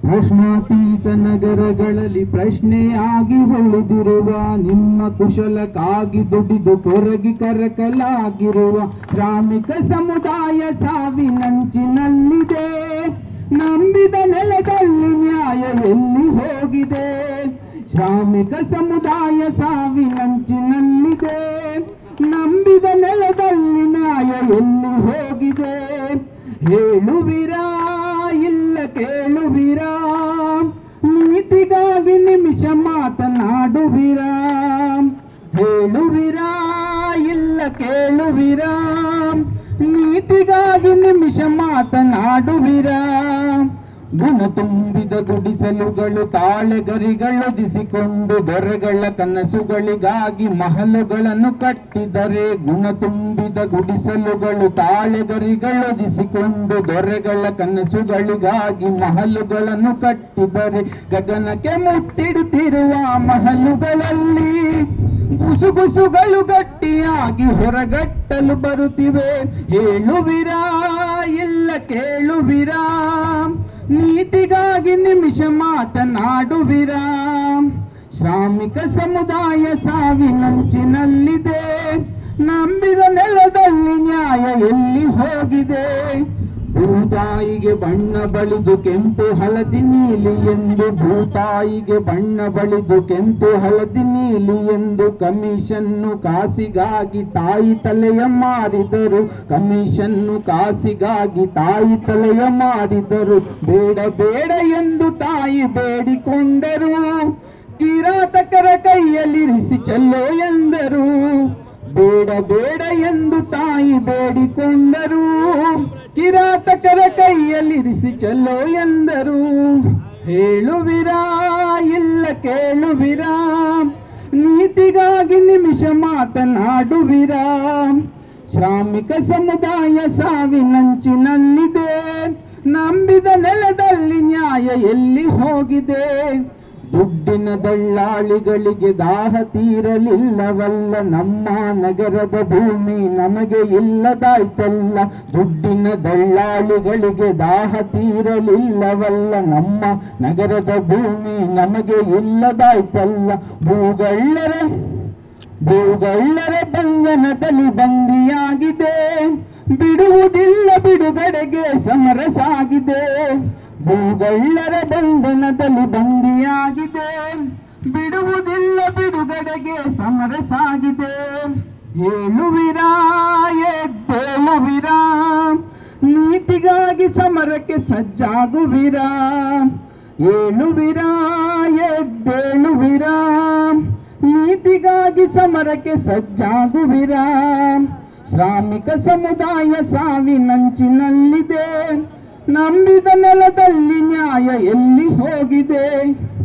ಪ್ರಶ್ನಾತೀತ ನಗರಗಳಲ್ಲಿ ಪ್ರಶ್ನೆಯಾಗಿ ಉಳಿದಿರುವ ನಿಮ್ಮ ಕುಶಲಕ್ಕಾಗಿ ದುಡಿದು ಕೊರಗಿ ಕರಕಲಾಗಿರುವ ಶ್ರಾಮಿಕ ಸಮುದಾಯ ಸಾವಿನಂಚಿನಲ್ಲಿದೆ. ನಂಬಿದ ನೆಲದಲ್ಲಿ ನ್ಯಾಯ ಎಲ್ಲಿ ಹೋಗಿದೆ? ಶ್ರಾಮಿಕ ಸಮುದಾಯ ಸಾವಿನಂಚಿನಲ್ಲಿದೆ. ನಂಬಿದ ನೆಲದಲ್ಲಿ ನ್ಯಾಯ ಎಲ್ಲಿ ಹೋಗಿದೆ? ಹೇಳುವಿರಾ ಇಲ್ಲ ಕೇಳುವಿರಾ? ನೀತಿಗಾಗಿ ನಿಮಿಷ ಮಾತನಾಡುವಿರಾ? ಹೇಳುವಿರಾ ಇಲ್ಲ ಕೇಳುವಿರಾ? ನೀತಿಗಾಗಿ ನಿಮಿಷ ಮಾತನಾಡುವಿರಾ? ಗುಣ ತುಂಬಿದ ಗುಡಿಸಲುಗಳು ತಾಳೆಗರಿಗಳೊದಿಸಿಕೊಂಡು ದೊರೆಗಳ ಕನಸುಗಳಿಗಾಗಿ ಮಹಲುಗಳನ್ನು ಕಟ್ಟಿದರೆ, ಗುಣ ತುಂಬಿದ ಗುಡಿಸಲುಗಳು ತಾಳೆಗರಿಗಳೊದಿಸಿಕೊಂಡು ದೊರೆಗಳ ಕನಸುಗಳಿಗಾಗಿ ಮಹಲುಗಳನ್ನು ಕಟ್ಟಿದರೆ, ಗಗನಕ್ಕೆ ಮುಟ್ಟಿಡುತ್ತಿರುವ ಮಹಲುಗಳಲ್ಲಿ ಗುಸುಗುಸುಗಳು ಗಟ್ಟಿಯಾಗಿ ಹೊರಗಟ್ಟಲು ಬರುತ್ತಿವೆ. ಹೇಳುವಿರಾ ಇಲ್ಲ ಕೇಳುವಿರಾ? ನೀತಿಗಾಗಿ ನಿಮಿಷ ಮಾತನಾಡುವಿರಾ? ಶ್ರಾಮಿಕ ಸಮುದಾಯ ಸಾವಿನಂಚಿನಲ್ಲಿದೆ. ನಂಬಿದ ನೆಲದಲ್ಲಿ ನ್ಯಾಯ ಎಲ್ಲಿ ಹೋಗಿದೆ? ಭೂತಾಯಿಗೆ ಬಣ್ಣ ಬಳಿದು ಕೆಂಪು ಹಳದಿ ನೀಲಿ ಎಂದು, ಭೂತಾಯಿಗೆ ಬಣ್ಣ ಬಳಿದು ಕೆಂಪು ಹಳದಿ ನೀಲಿ ಎಂದು ಕಮಿಷನ್ನು ಕಾಸಿಗಾಗಿ ತಾಯಿ ತಲೆಯ ಮಾರಿದರು. ಕಮಿಷನ್ನು ಕಾಸಿಗಾಗಿ ತಾಯಿ ತಲೆಯ ಮಾರಿದರು. ಬೇಡ ಬೇಡ ಎಂದು ತಾಯಿ ಬೇಡಿಕೊಂಡರು. ಕಿರಾತಕರ ಕೈಯಲ್ಲಿರಿಸಿ ಚೆಲ್ಲೋ ಎಂದರು. ಬೇಡ ಬೇಡ ಎಂದು ತಾಯಿ ಬೇಡಿಕೊಂಡರು. ಕಿರಾತಕರ ಕೈಯಲ್ಲಿರಿಸಿ ಚೆಲ್ಲೋ ಎಂದರು. ಹೇಳುವಿರಾ ಇಲ್ಲ ಕೇಳುವಿರಾ? ನೀತಿಗಾಗಿ ನಿಮಿಷ ಮಾತನಾಡುವಿರಾ? ಶ್ರಾಮಿಕ ಸಮುದಾಯ ಸಾವಿನಂಚಿನಲ್ಲಿದೆ. ನಂಬಿದ ನೆಲದಲ್ಲಿ ನ್ಯಾಯ ಎಲ್ಲಿ ಹೋಗಿದೆ? ದುಡ್ಡಿನ ದಳ್ಳಾಳಿಗಳಿಗೆ ದಾಹ ತೀರಲಿಲ್ಲವಲ್ಲ, ನಮ್ಮ ನಗರದ ಭೂಮಿ ನಮಗೆ ಇಲ್ಲದಾಯ್ತಲ್ಲ. ದುಡ್ಡಿನ ದಳ್ಳಾಳಿಗಳಿಗೆ ದಾಹ ತೀರಲಿಲ್ಲವಲ್ಲ, ನಮ್ಮ ನಗರದ ಭೂಮಿ ನಮಗೆ ಇಲ್ಲದಾಯ್ತಲ್ಲ. ಭೂಗಳ್ಳರ ಬಂಧನದಲ್ಲಿ ಬಂದಿಯಾಗಿದೆ. ಬಿಡುವುದಿಲ್ಲ ಬಿಡುಗಡೆಗೆ ಸಮರ ಸಾಗಿದೆ. ಭೂಗಳ್ಳರ ಬಂಧನದಲ್ಲಿ ಬಂದಿಯಾಗಿದೆ. ಬಿಡುವುದಿಲ್ಲ ಬಿಡುಗಡೆಗೆ ಸಮರ ಸಾಗಿದೆ. ಹೇಳುವಿರಾ ಎದ್ದೇಳುವಿರಾ? ನೀತಿಗಾಗಿ ಸಮರಕ್ಕೆ ಸಜ್ಜಾಗುವಿರಾ? ಹೇಳುವಿರಾ ಎದ್ದೇಳುವಿರಾ? ನೀತಿಗಾಗಿ ಸಮರಕ್ಕೆ ಸಜ್ಜಾಗುವಿರಾ? ಶ್ರಾಮಿಕ ಸಮುದಾಯ ಸಾವಿನಂಚಿನಲ್ಲಿದೆ. ನಂಬಿದ ನೆಲದಲ್ಲಿ ನ್ಯಾಯ ಎಲ್ಲಿ ಹೋಗಿದೆ?